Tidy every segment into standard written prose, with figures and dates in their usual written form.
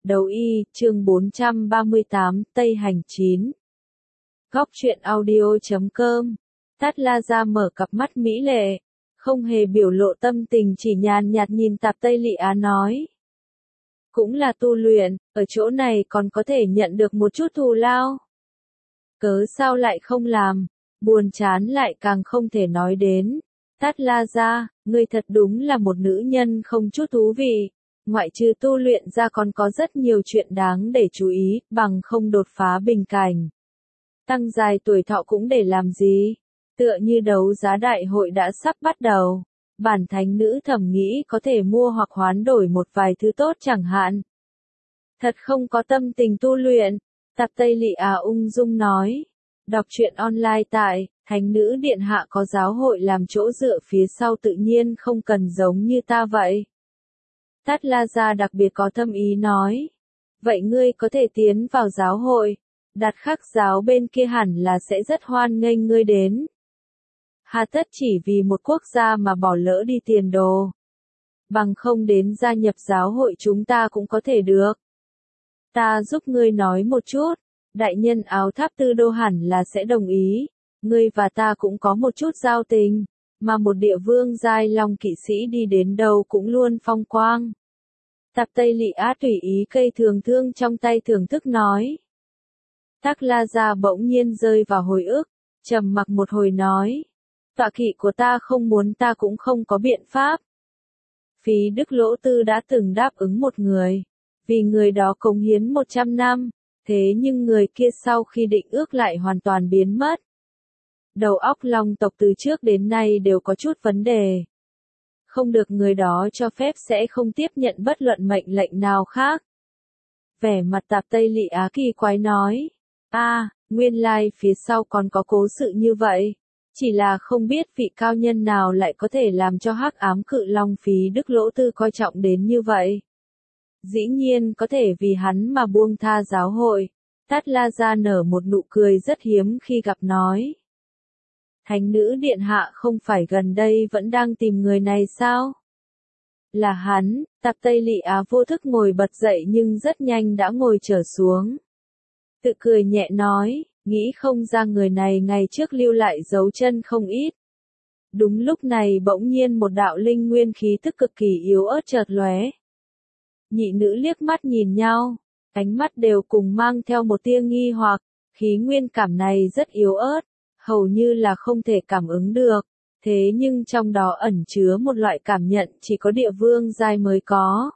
Đấu y, chương 438, Tây Hành 9. Góc truyện audio.com. Tát La Gia mở cặp mắt mỹ lệ, không hề biểu lộ tâm tình, chỉ nhàn nhạt nhìn Tạp Tây Lị Á nói. Cũng là tu luyện, ở chỗ này còn có thể nhận được một chút thù lao. Cớ sao lại không làm, buồn chán lại càng không thể nói đến. Tát La Gia, ngươi thật đúng là một nữ nhân không chút thú vị. Ngoại trừ tu luyện ra còn có rất nhiều chuyện đáng để chú ý, bằng không đột phá bình cảnh. Tăng dài tuổi thọ cũng để làm gì? Tựa như đấu giá đại hội đã sắp bắt đầu. Bản thánh nữ thầm nghĩ có thể mua hoặc hoán đổi một vài thứ tốt chẳng hạn. Thật không có tâm tình tu luyện, Tạp Tây Lị Á ung dung nói. Đọc truyện online tại, Thánh nữ điện hạ có giáo hội làm chỗ dựa phía sau tự nhiên không cần giống như ta vậy. Tát La Gia đặc biệt có thâm ý nói. Vậy ngươi có thể tiến vào giáo hội, Đạt Khắc giáo bên kia hẳn là sẽ rất hoan nghênh ngươi đến. Hà tất chỉ vì một quốc gia mà bỏ lỡ đi tiền đồ. Bằng không đến gia nhập giáo hội chúng ta cũng có thể được. Ta giúp ngươi nói một chút, đại nhân Áo Tháp Tư Đô hẳn là sẽ đồng ý, ngươi và ta cũng có một chút giao tình. Mà một địa vương giai long kỵ sĩ đi đến đâu cũng luôn phong quang. Tạp Tây Lị Á tùy ý cây thường thương trong tay thưởng thức nói. Tát La Gia bỗng nhiên rơi vào hồi ức, trầm mặc một hồi nói. Tọa kỵ của ta không muốn ta cũng không có biện pháp. Phí Đức Lỗ Tư đã từng đáp ứng một người, vì người đó cống hiến 100 năm, thế nhưng người kia sau khi định ước lại hoàn toàn biến mất. Đầu óc long tộc từ trước đến nay đều có chút vấn đề. Không được người đó cho phép sẽ không tiếp nhận bất luận mệnh lệnh nào khác. Vẻ mặt Tạp Tây Lị Á kỳ quái nói. Nguyên lai phía sau còn có cố sự như vậy. Chỉ là không biết vị cao nhân nào lại có thể làm cho Hắc Ám Cự Long Phí Đức Lỗ Tư coi trọng đến như vậy. Dĩ nhiên có thể vì hắn mà buông tha giáo hội. Tát La Gia nở một nụ cười rất hiếm khi gặp nói. Thánh nữ điện hạ không phải gần đây vẫn đang tìm người này sao? Là hắn. Tạp Tây Lị Á vô thức ngồi bật dậy nhưng rất nhanh đã ngồi trở xuống. Tự cười nhẹ nói, nghĩ không ra người này ngày trước lưu lại dấu chân không ít. Đúng lúc này bỗng nhiên một đạo linh nguyên khí tức cực kỳ yếu ớt chợt lóe. Nhị nữ liếc mắt nhìn nhau, ánh mắt đều cùng mang theo một tia nghi hoặc, khí nguyên cảm này rất yếu ớt, hầu như là không thể cảm ứng được, thế nhưng trong đó ẩn chứa một loại cảm nhận chỉ có địa vương giai mới có.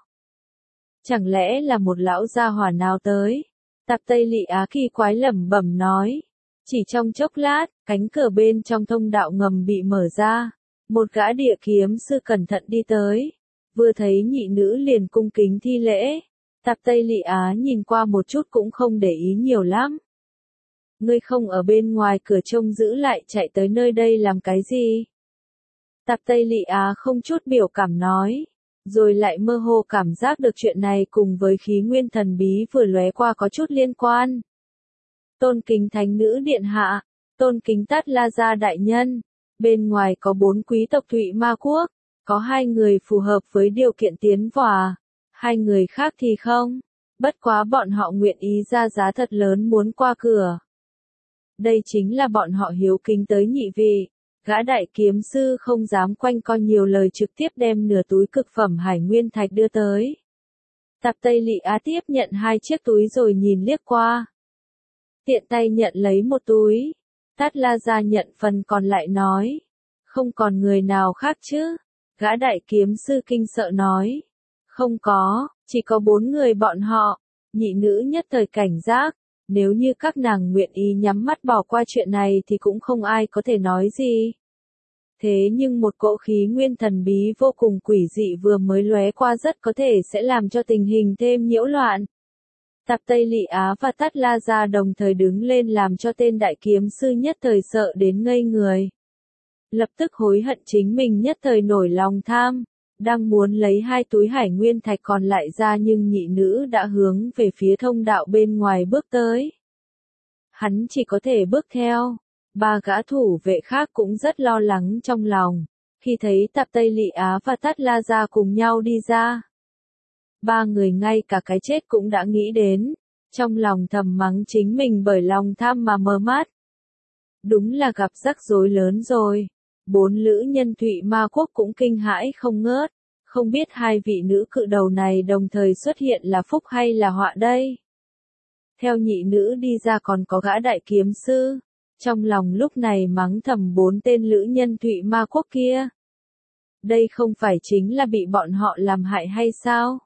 Chẳng lẽ là một lão gia hỏa nào tới? Tạp Tây Lị Á kỳ quái lẩm bẩm nói. Chỉ trong chốc lát, cánh cửa bên trong thông đạo ngầm bị mở ra. Một gã địa kiếm sư cẩn thận đi tới. Vừa thấy nhị nữ liền cung kính thi lễ. Tạp Tây Lị Á nhìn qua một chút cũng không để ý nhiều lắm. Ngươi không ở bên ngoài cửa trông giữ lại chạy tới nơi đây làm cái gì? Tạp Tây Lị Á không chút biểu cảm nói. Rồi lại mơ hồ cảm giác được chuyện này cùng với khí nguyên thần bí vừa lóe qua có chút liên quan. Tôn kính thánh nữ điện hạ, tôn kính Tát La Gia đại nhân, bên ngoài có 4 quý tộc Thụy Ma Quốc, có 2 người phù hợp với điều kiện tiến vào, 2 người khác thì không, bất quá bọn họ nguyện ý ra giá thật lớn muốn qua cửa. Đây chính là bọn họ hiếu kính tới nhị vị. Gã đại kiếm sư không dám quanh co nhiều lời trực tiếp đem nửa túi cực phẩm hải nguyên thạch đưa tới. Tạp Tây Lị Á tiếp nhận 2 chiếc túi rồi nhìn liếc qua. Tiện tay nhận lấy một túi. Tát La Gia nhận phần còn lại nói. Không còn người nào khác chứ? Gã đại kiếm sư kinh sợ nói. Không có, chỉ có 4 người bọn họ. Nhị nữ nhất thời cảnh giác. Nếu như các nàng nguyện ý nhắm mắt bỏ qua chuyện này thì cũng không ai có thể nói gì. Thế nhưng một cỗ khí nguyên thần bí vô cùng quỷ dị vừa mới lóe qua rất có thể sẽ làm cho tình hình thêm nhiễu loạn. Tạp Tây Lị Á và Tát La Gia đồng thời đứng lên làm cho tên đại kiếm sư nhất thời sợ đến ngây người. Lập tức hối hận chính mình nhất thời nổi lòng tham. Đang muốn lấy 2 túi hải nguyên thạch còn lại ra nhưng nhị nữ đã hướng về phía thông đạo bên ngoài bước tới. Hắn chỉ có thể bước theo. 3 gã thủ vệ khác cũng rất lo lắng trong lòng. Khi thấy Tạp Tây Lị Á và Tát La Gia cùng nhau đi ra. Ba người ngay cả cái chết cũng đã nghĩ đến, trong lòng thầm mắng chính mình bởi lòng tham mà mờ mắt. Đúng là gặp rắc rối lớn rồi. Bốn lữ nhân Thụy Ma Quốc cũng kinh hãi không ngớt, không biết hai vị nữ cự đầu này đồng thời xuất hiện là phúc hay là họa đây. Theo nhị nữ đi ra còn có gã đại kiếm sư, trong lòng lúc này mắng thầm bốn tên lữ nhân Thụy Ma Quốc kia. Đây không phải chính là bị bọn họ làm hại hay sao?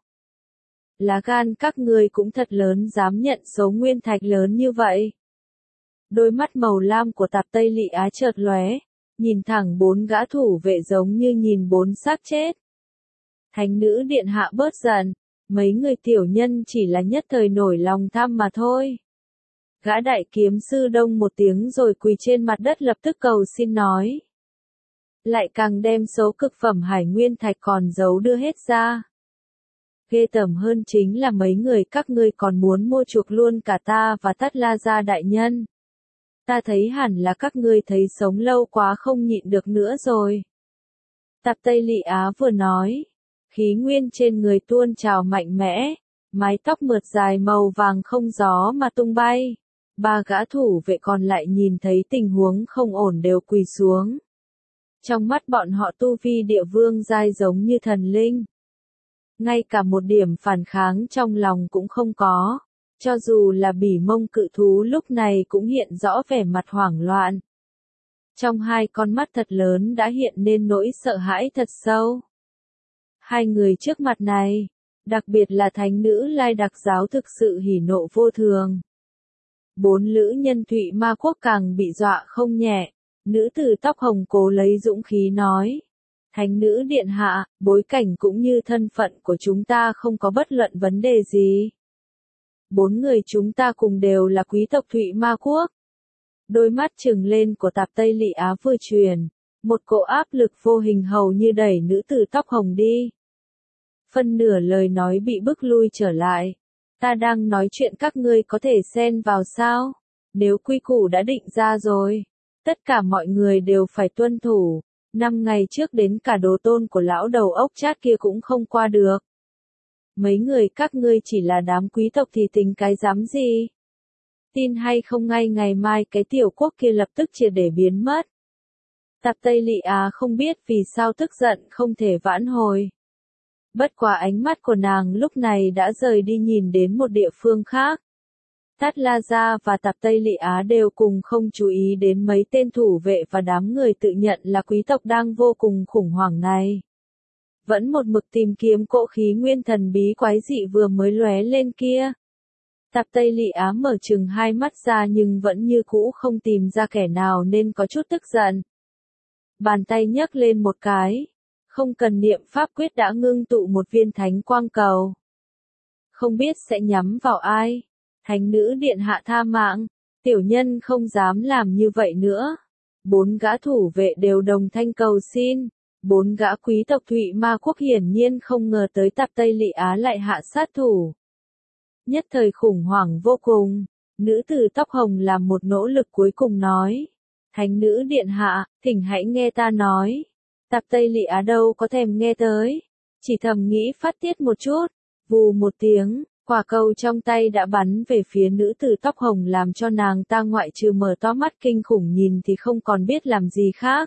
Lá gan các ngươi cũng thật lớn, dám nhận số nguyên thạch lớn như vậy. Đôi mắt màu lam của Tạp Tây Lị Á chợt lóe, nhìn thẳng bốn gã thủ vệ giống như nhìn bốn xác chết. Thánh nữ điện hạ bớt giận, mấy người tiểu nhân chỉ là nhất thời nổi lòng tham mà thôi. Gã đại kiếm sư đông một tiếng rồi quỳ trên mặt đất lập tức cầu xin nói. Lại càng đem số cực phẩm hải nguyên thạch còn giấu đưa hết ra. Ghê tởm hơn chính là mấy người các ngươi còn muốn mua chuộc luôn cả ta và Tát La Gia đại nhân. Ta thấy hẳn là các ngươi thấy sống lâu quá không nhịn được nữa rồi. Tạp Tây Lị Á vừa nói, khí nguyên trên người tuôn trào mạnh mẽ, mái tóc mượt dài màu vàng không gió mà tung bay. Ba gã thủ vệ còn lại nhìn thấy tình huống không ổn đều quỳ xuống. Trong mắt bọn họ tu vi địa vương giai giống như thần linh. Ngay cả một điểm phản kháng trong lòng cũng không có. Cho dù là bỉ mông cự thú lúc này cũng hiện rõ vẻ mặt hoảng loạn. Trong hai con mắt thật lớn đã hiện nên nỗi sợ hãi thật sâu. Hai người trước mặt này, đặc biệt là thánh nữ Lai Đặc Giáo thực sự hỉ nộ vô thường. Bốn lữ nhân Thụy Ma Quốc càng bị dọa không nhẹ, nữ tử tóc hồng cố lấy dũng khí nói. Thánh nữ điện hạ, bối cảnh cũng như thân phận của chúng ta không có bất luận vấn đề gì. Bốn người chúng ta cùng đều là quý tộc Thụy Ma Quốc. Đôi mắt trừng lên của Tạp Tây Lị Á vừa truyền, một cỗ áp lực vô hình hầu như đẩy nữ tử tóc hồng đi. Phân nửa lời nói bị bức lui trở lại. Ta đang nói chuyện các ngươi có thể xen vào sao? Nếu quy củ đã định ra rồi, tất cả mọi người đều phải tuân thủ. 5 ngày trước đến cả đồ tôn của lão đầu ốc chát kia cũng không qua được. Mấy người các ngươi chỉ là đám quý tộc thì tính cái dám gì? Tin hay không ngay ngày mai cái tiểu quốc kia lập tức triệt để biến mất. Tạp Tây Lị Á không biết vì sao tức giận không thể vãn hồi. Bất quá ánh mắt của nàng lúc này đã rời đi nhìn đến một địa phương khác. Tát La Gia và Tạp Tây Lị Á đều cùng không chú ý đến mấy tên thủ vệ và đám người tự nhận là quý tộc đang vô cùng khủng hoảng này. Vẫn một mực tìm kiếm cỗ khí nguyên thần bí quái dị vừa mới lóe lên kia. Tạp Tây Lị Á mở chừng hai mắt ra nhưng vẫn như cũ không tìm ra kẻ nào nên có chút tức giận. Bàn tay nhấc lên một cái. Không cần niệm pháp quyết đã ngưng tụ một viên thánh quang cầu. Không biết sẽ nhắm vào ai. Thánh nữ điện hạ tha mạng. Tiểu nhân không dám làm như vậy nữa. Bốn gã thủ vệ đều đồng thanh cầu xin. Bốn gã quý tộc Thụy Ma Quốc hiển nhiên không ngờ tới Tạp Tây Lị Á lại hạ sát thủ. Nhất thời khủng hoảng vô cùng, nữ tử tóc hồng làm một nỗ lực cuối cùng nói. Thánh nữ điện hạ, thỉnh hãy nghe ta nói. Tạp Tây Lị Á đâu có thèm nghe tới, chỉ thầm nghĩ phát tiết một chút. Vù một tiếng, quả cầu trong tay đã bắn về phía nữ tử tóc hồng làm cho nàng ta ngoại trừ mở to mắt kinh khủng nhìn thì không còn biết làm gì khác.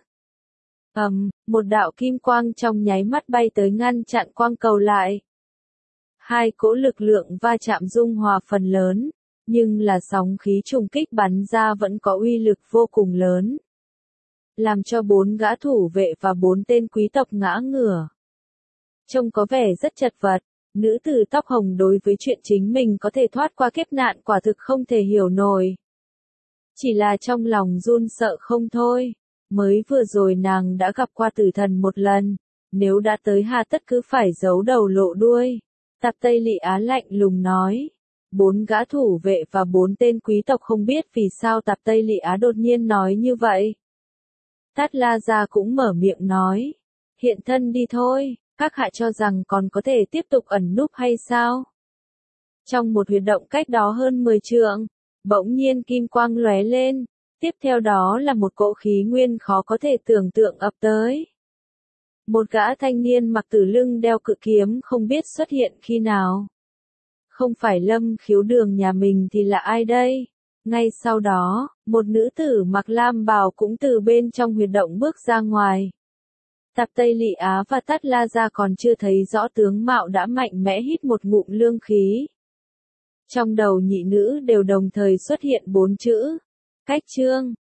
Một đạo kim quang trong nháy mắt bay tới ngăn chặn quang cầu lại. Hai cỗ lực lượng va chạm dung hòa phần lớn, nhưng là sóng khí trùng kích bắn ra vẫn có uy lực vô cùng lớn. Làm cho bốn gã thủ vệ và bốn tên quý tộc ngã ngửa. Trông có vẻ rất chật vật, nữ tử tóc hồng đối với chuyện chính mình có thể thoát qua kiếp nạn quả thực không thể hiểu nổi. Chỉ là trong lòng run sợ không thôi. Mới vừa rồi nàng đã gặp qua tử thần một lần, nếu đã tới hà tất cứ phải giấu đầu lộ đuôi. Tạp Tây Lị Á lạnh lùng nói. Bốn gã thủ vệ và bốn tên quý tộc không biết vì sao Tạp Tây Lị Á đột nhiên nói như vậy. Tát La Gia cũng mở miệng nói. Hiện thân đi thôi, các hạ cho rằng còn có thể tiếp tục ẩn núp hay sao? Trong một huyệt động cách đó hơn 10 trượng, bỗng nhiên kim quang lóe lên. Tiếp theo đó là một cỗ khí nguyên khó có thể tưởng tượng ập tới. Một gã thanh niên mặc tử lưng đeo cự kiếm không biết xuất hiện khi nào. Không phải Lâm Khiếu Đường nhà mình thì là ai đây? Ngay sau đó, một nữ tử mặc lam bào cũng từ bên trong huyệt động bước ra ngoài. Tạp Tây Lị Á và Tát La Gia còn chưa thấy rõ tướng mạo đã mạnh mẽ hít một ngụm lương khí. Trong đầu nhị nữ đều đồng thời xuất hiện 4 chữ. Cách chương.